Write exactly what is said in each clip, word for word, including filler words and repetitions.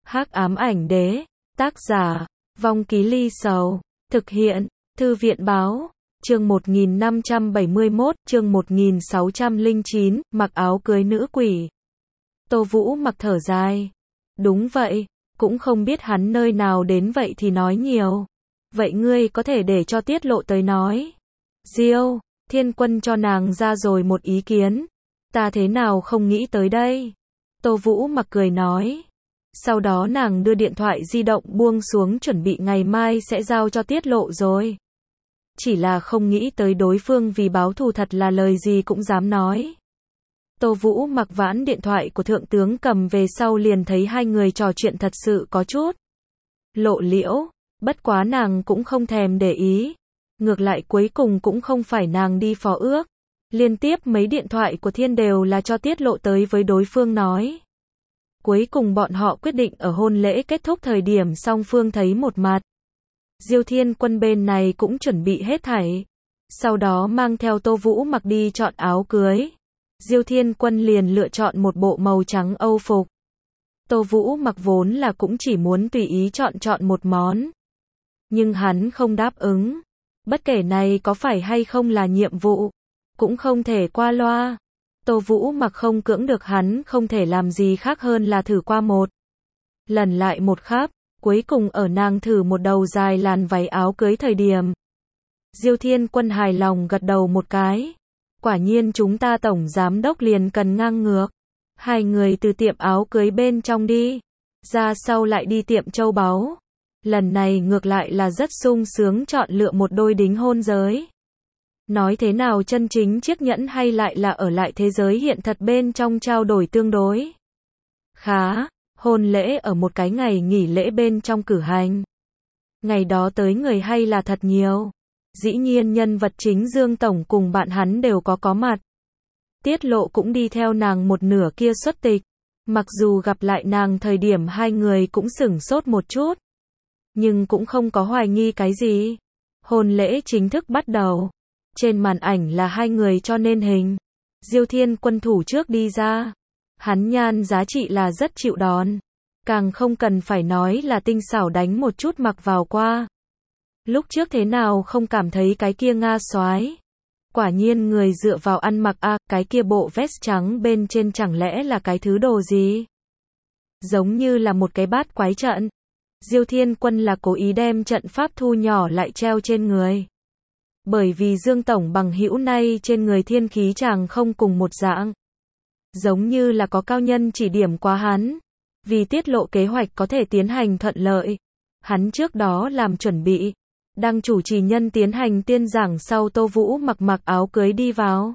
Hắc ám ảnh đế, tác giả, Vong Ký Ly Sầu, thực hiện, Thư viện báo, chương một nghìn năm trăm bảy mươi mốt, chương một nghìn sáu trăm lẻ chín, mặc áo cưới nữ quỷ. Tô Vũ mặc thở dài. Đúng vậy, cũng không biết hắn nơi nào đến vậy thì nói nhiều. Vậy ngươi có thể để cho tiết lộ tới nói. Diêu, Thiên Quân cho nàng ra rồi một ý kiến. Ta thế nào không nghĩ tới đây. Tô Vũ mặc cười nói. Sau đó nàng đưa điện thoại di động buông xuống chuẩn bị ngày mai sẽ giao cho tiết lộ rồi. Chỉ là không nghĩ tới đối phương vì báo thù thật là lời gì cũng dám nói. Tô Vũ mặc vãn điện thoại của thượng tướng cầm về sau liền thấy hai người trò chuyện thật sự có chút lộ liễu, bất quá nàng cũng không thèm để ý. Ngược lại cuối cùng cũng không phải nàng đi phó ước. Liên tiếp mấy điện thoại của Thiên đều là cho tiết lộ tới với đối phương nói. Cuối cùng bọn họ quyết định ở hôn lễ kết thúc thời điểm song phương thấy một mặt. Diêu Thiên Quân bên này cũng chuẩn bị hết thảy. Sau đó mang theo Tô Vũ mặc đi chọn áo cưới. Diêu Thiên Quân liền lựa chọn một bộ màu trắng Âu phục. Tô Vũ mặc vốn là cũng chỉ muốn tùy ý chọn chọn một món. Nhưng hắn không đáp ứng. Bất kể này có phải hay không là nhiệm vụ, cũng không thể qua loa. Tô Vũ mặc không cưỡng được hắn, không thể làm gì khác hơn là thử qua một lần lại một khắp. Cuối cùng ở nàng thử một đầu dài làn váy áo cưới thời điểm. Diêu Thiên Quân hài lòng gật đầu một cái. Quả nhiên chúng ta tổng giám đốc liền cần ngang ngược. Hai người từ tiệm áo cưới bên trong đi ra sau lại đi tiệm châu báu. Lần này ngược lại là rất sung sướng chọn lựa một đôi đính hôn giới. Nói thế nào chân chính chiếc nhẫn hay lại là ở lại thế giới hiện thật bên trong trao đổi tương đối khá. Hôn lễ ở một cái ngày nghỉ lễ bên trong cử hành. Ngày đó tới người hay là thật nhiều. Dĩ nhiên nhân vật chính Dương Tổng cùng bạn hắn đều có có mặt. Tiết lộ cũng đi theo nàng một nửa kia xuất tịch. Mặc dù gặp lại nàng thời điểm hai người cũng sửng sốt một chút. Nhưng cũng không có hoài nghi cái gì. Hôn lễ chính thức bắt đầu. Trên màn ảnh là hai người cho nên hình. Diêu Thiên Quân thủ trước đi ra. Hắn nhan giá trị là rất chịu đón. Càng không cần phải nói là tinh xảo đánh một chút mặc vào qua. Lúc trước thế nào không cảm thấy cái kia Nga soái. Quả nhiên người dựa vào ăn mặc a, à, cái kia bộ vest trắng bên trên chẳng lẽ là cái thứ đồ gì? Giống như là một cái bát quái trận. Diêu Thiên Quân là cố ý đem trận pháp thu nhỏ lại treo trên người. Bởi vì Dương Tổng bằng hữu nay trên người thiên khí chàng không cùng một dạng. Giống như là có cao nhân chỉ điểm quá hắn. Vì tiết lộ kế hoạch có thể tiến hành thuận lợi. Hắn trước đó làm chuẩn bị. Đang chủ trì nhân tiến hành tiên giảng sau Tô Vũ mặc mặc áo cưới đi vào.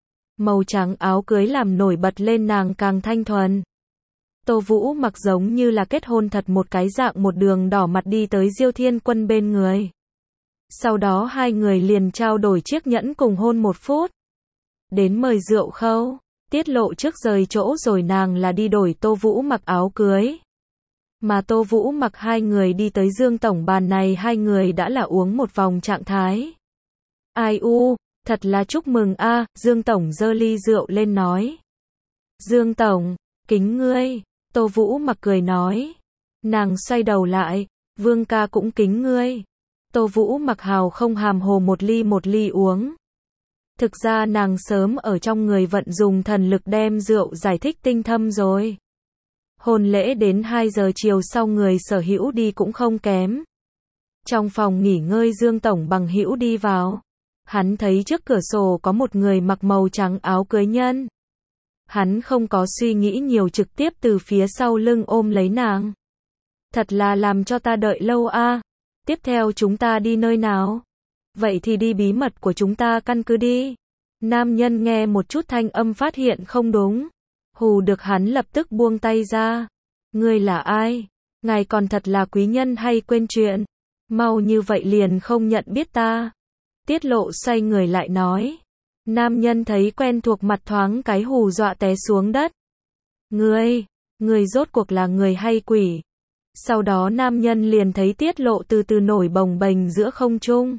Màu trắng áo cưới làm nổi bật lên nàng càng thanh thuần. Tô Vũ mặc giống như là kết hôn thật một cái dạng một đường đỏ mặt đi tới Diêu Thiên Quân bên người. Sau đó hai người liền trao đổi chiếc nhẫn cùng hôn một phút. Đến mời rượu khâu. Tiết lộ trước rời chỗ rồi nàng là đi đổi Tô Vũ mặc áo cưới. Mà Tô Vũ mặc hai người đi tới Dương Tổng bàn này hai người đã là uống một vòng trạng thái. Ai u, thật là chúc mừng a, à, Dương Tổng giơ ly rượu lên nói. Dương Tổng, kính ngươi, Tô Vũ mặc cười nói. Nàng xoay đầu lại, Vương ca cũng kính ngươi. Tô Vũ mặc hào không hàm hồ một ly một ly uống. Thực ra nàng sớm ở trong người vận dùng thần lực đem rượu giải thích tinh thâm rồi. Hôn lễ đến hai giờ chiều sau người sở hữu đi cũng không kém. Trong phòng nghỉ ngơi Dương Tổng bằng hữu đi vào. Hắn thấy trước cửa sổ có một người mặc màu trắng áo cưới nhân. Hắn không có suy nghĩ nhiều trực tiếp từ phía sau lưng ôm lấy nàng. Thật là làm cho ta đợi lâu a. À. Tiếp theo chúng ta đi nơi nào? Vậy thì đi bí mật của chúng ta căn cứ đi. Nam nhân nghe một chút thanh âm phát hiện không đúng. Hù được hắn lập tức buông tay ra. Ngươi là ai? Ngài còn thật là quý nhân hay quên chuyện? Mau như vậy liền không nhận biết ta. Tiết lộ xoay người lại nói. Nam nhân thấy quen thuộc mặt thoáng cái hù dọa té xuống đất. Ngươi, ngươi rốt cuộc là người hay quỷ? Sau đó nam nhân liền thấy tiết lộ từ từ nổi bồng bềnh giữa không trung.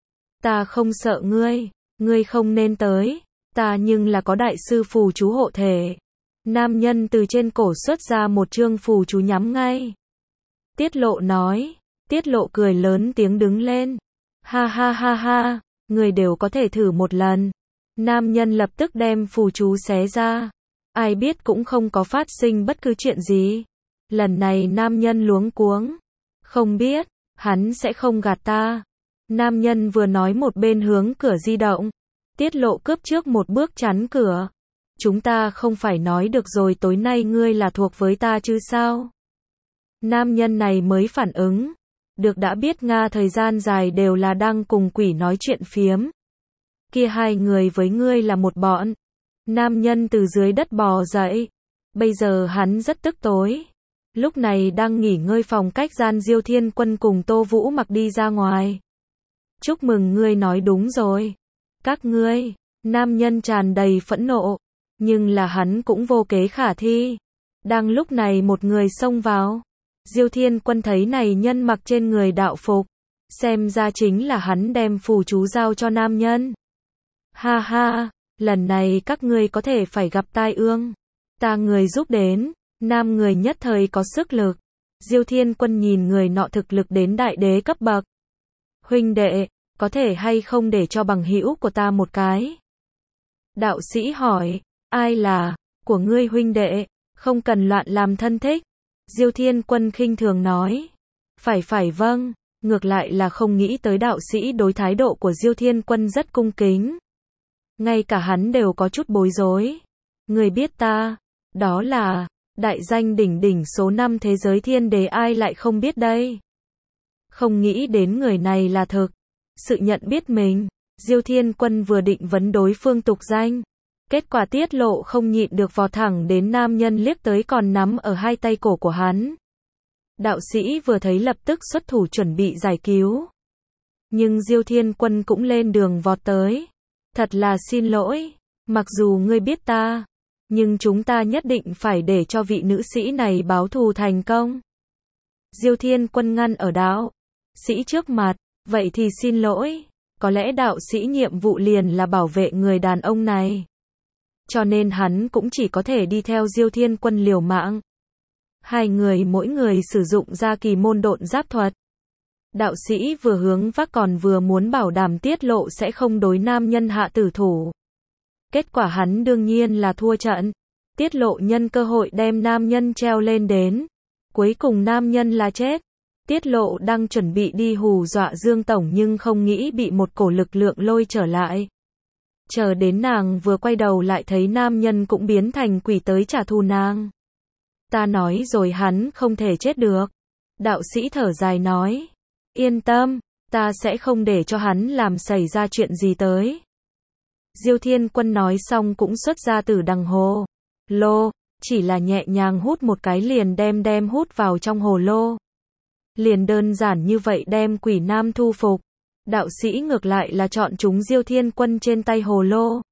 Ta không sợ ngươi, ngươi không nên tới, ta nhưng là có đại sư phù chú hộ thể. Nam nhân từ trên cổ xuất ra một chương phù chú nhắm ngay. Tiết Lộ nói. Tiết Lộ cười lớn tiếng đứng lên. Ha ha ha ha, người đều có thể thử một lần. Nam nhân lập tức đem phù chú xé ra. Ai biết cũng không có phát sinh bất cứ chuyện gì. Lần này nam nhân luống cuống. Không biết, hắn sẽ không gạt ta. Nam nhân vừa nói một bên hướng cửa di động. Tiết Lộ cướp trước một bước chắn cửa. Chúng ta không phải nói được rồi tối nay ngươi là thuộc với ta chứ sao? Nam nhân này mới phản ứng. Được đã biết Nga thời gian dài đều là đang cùng quỷ nói chuyện phiếm. Kia hai người với ngươi là một bọn. Nam nhân từ dưới đất bò dậy. Bây giờ hắn rất tức tối. Lúc này đang nghỉ ngơi phòng cách gian Diêu Thiên Quân cùng Tô Vũ Mặc đi ra ngoài. Chúc mừng ngươi nói đúng rồi. Các ngươi, nam nhân tràn đầy phẫn nộ. Nhưng là hắn cũng vô kế khả thi. Đang lúc này một người xông vào. Diêu Thiên Quân thấy này nhân mặc trên người đạo phục. Xem ra chính là hắn đem phù chú giao cho nam nhân. Ha ha, lần này các ngươi có thể phải gặp tai ương. Ta người giúp đến. Nam người nhất thời có sức lực. Diêu Thiên Quân nhìn người nọ thực lực đến đại đế cấp bậc. Huynh đệ, có thể hay không để cho bằng hữu của ta một cái? Đạo sĩ hỏi, ai là, của ngươi huynh đệ, không cần loạn làm thân thích. Diêu Thiên Quân khinh thường nói, phải phải vâng, ngược lại là không nghĩ tới đạo sĩ đối thái độ của Diêu Thiên Quân rất cung kính. Ngay cả hắn đều có chút bối rối. Người biết ta, đó là đại danh đỉnh đỉnh số năm thế giới thiên đế, ai lại không biết đây. Không nghĩ đến người này là thực sự nhận biết mình. Diêu Thiên Quân vừa định vấn đối phương tục danh. Kết quả Tiết Lộ không nhịn được vọt thẳng đến nam nhân liếc tới còn nắm ở hai tay cổ của hắn. Đạo sĩ vừa thấy lập tức xuất thủ chuẩn bị giải cứu. Nhưng Diêu Thiên Quân cũng lên đường vọt tới. Thật là xin lỗi, mặc dù ngươi biết ta, nhưng chúng ta nhất định phải để cho vị nữ sĩ này báo thù thành công. Diêu Thiên Quân ngăn ở đạo sĩ trước mặt, vậy thì xin lỗi, có lẽ đạo sĩ nhiệm vụ liền là bảo vệ người đàn ông này. Cho nên hắn cũng chỉ có thể đi theo Diêu Thiên Quân liều mạng. Hai người mỗi người sử dụng ra kỳ môn độn giáp thuật. Đạo sĩ vừa hướng vác còn vừa muốn bảo đảm Tiết Lộ sẽ không đối nam nhân hạ tử thủ. Kết quả hắn đương nhiên là thua trận. Tiết Lộ nhân cơ hội đem nam nhân treo lên đến. Cuối cùng nam nhân là chết. Tiết Lộ đang chuẩn bị đi hù dọa Dương Tổng nhưng không nghĩ bị một cổ lực lượng lôi trở lại. Chờ đến nàng vừa quay đầu lại thấy nam nhân cũng biến thành quỷ tới trả thù nàng. Ta nói rồi hắn không thể chết được. Đạo sĩ thở dài nói. Yên tâm, ta sẽ không để cho hắn làm xảy ra chuyện gì tới. Diêu Thiên Quân nói xong cũng xuất ra Tử Đằng hồ lô, chỉ là nhẹ nhàng hút một cái liền đem đem hút vào trong hồ lô. Liền đơn giản như vậy đem quỷ nam thu phục. Đạo sĩ ngược lại là chọn chúng Diêu Thiên Quân trên tay hồ lô.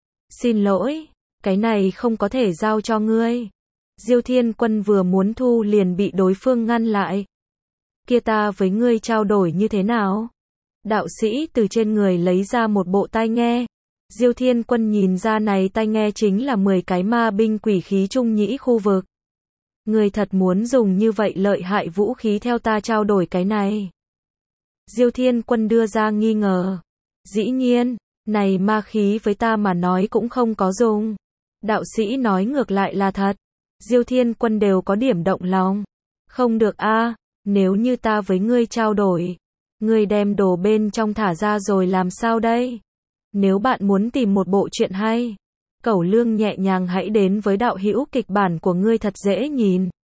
Xin lỗi, cái này không có thể giao cho ngươi. Diêu Thiên Quân vừa muốn thu liền bị đối phương ngăn lại. Kia ta với ngươi trao đổi như thế nào? Đạo sĩ từ trên người lấy ra một bộ tai nghe. Diêu Thiên Quân nhìn ra này tai nghe chính là mười cái ma binh quỷ khí trung nhĩ khu vực. Ngươi thật muốn dùng như vậy lợi hại vũ khí theo ta trao đổi cái này? Diêu Thiên Quân đưa ra nghi ngờ. Dĩ nhiên, này ma khí với ta mà nói cũng không có dùng. Đạo sĩ nói ngược lại là thật. Diêu Thiên Quân đều có điểm động lòng. Không được a, nếu như ta với ngươi trao đổi, ngươi đem đồ bên trong thả ra rồi làm sao đây? Nếu bạn muốn tìm một bộ truyện hay, Cẩu Lương nhẹ nhàng hãy đến với đạo hữu kịch bản của ngươi thật dễ nhìn.